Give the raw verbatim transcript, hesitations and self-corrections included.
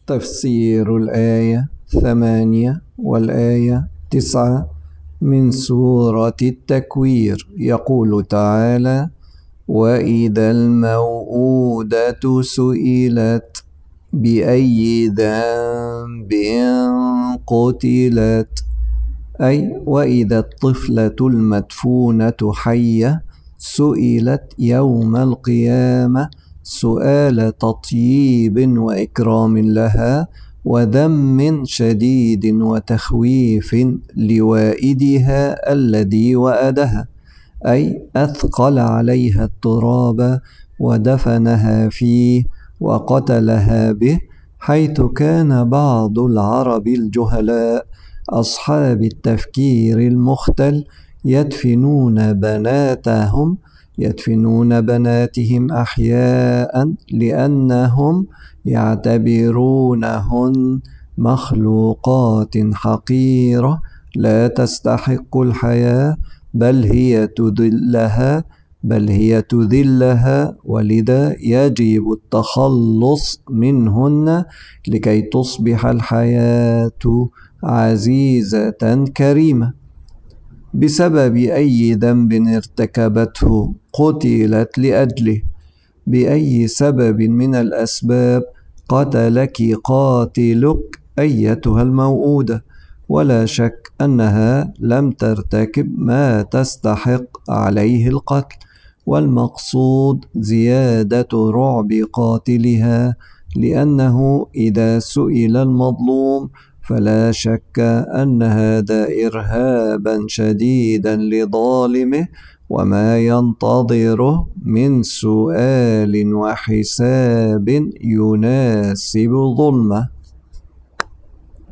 تفسير الآية ثمانية والآية تسعة من سورة التكوير. يقول تعالى: وإذا الموءودة سئلت بأي ذنب قتلت، أي وإذا الطفلة المدفونة حية سئلت يوم القيامة سؤال تطييب وإكرام لها وذم شديد وتخويف لوائدها الذي وأدها، أي أثقل عليها التراب ودفنها فيه وقتلها به، حيث كان بعض العرب الجهلاء أصحاب التفكير المختل يدفنون بناتهم يدفنون بناتهم أحياء لأنهم يعتبرونهن مخلوقات حقيرة لا تستحق الحياة، بل هي تذلها بل هي تذلها ولذا يجب التخلص منهن لكي تصبح الحياة عزيزة كريمة. بسبب أي ذنب ارتكبته قتلت لأجله؟ بأي سبب من الأسباب قتلك قاتلك أيتها الموءودة؟ ولا شك أنها لم ترتكب ما تستحق عليه القتل، والمقصود زيادة رعب قاتلها، لأنه إذا سئل المظلوم فلا شك أن هذا إرهابا شديدا لظالمه وما ينتظره من سؤال وحساب يناسب ظلمه.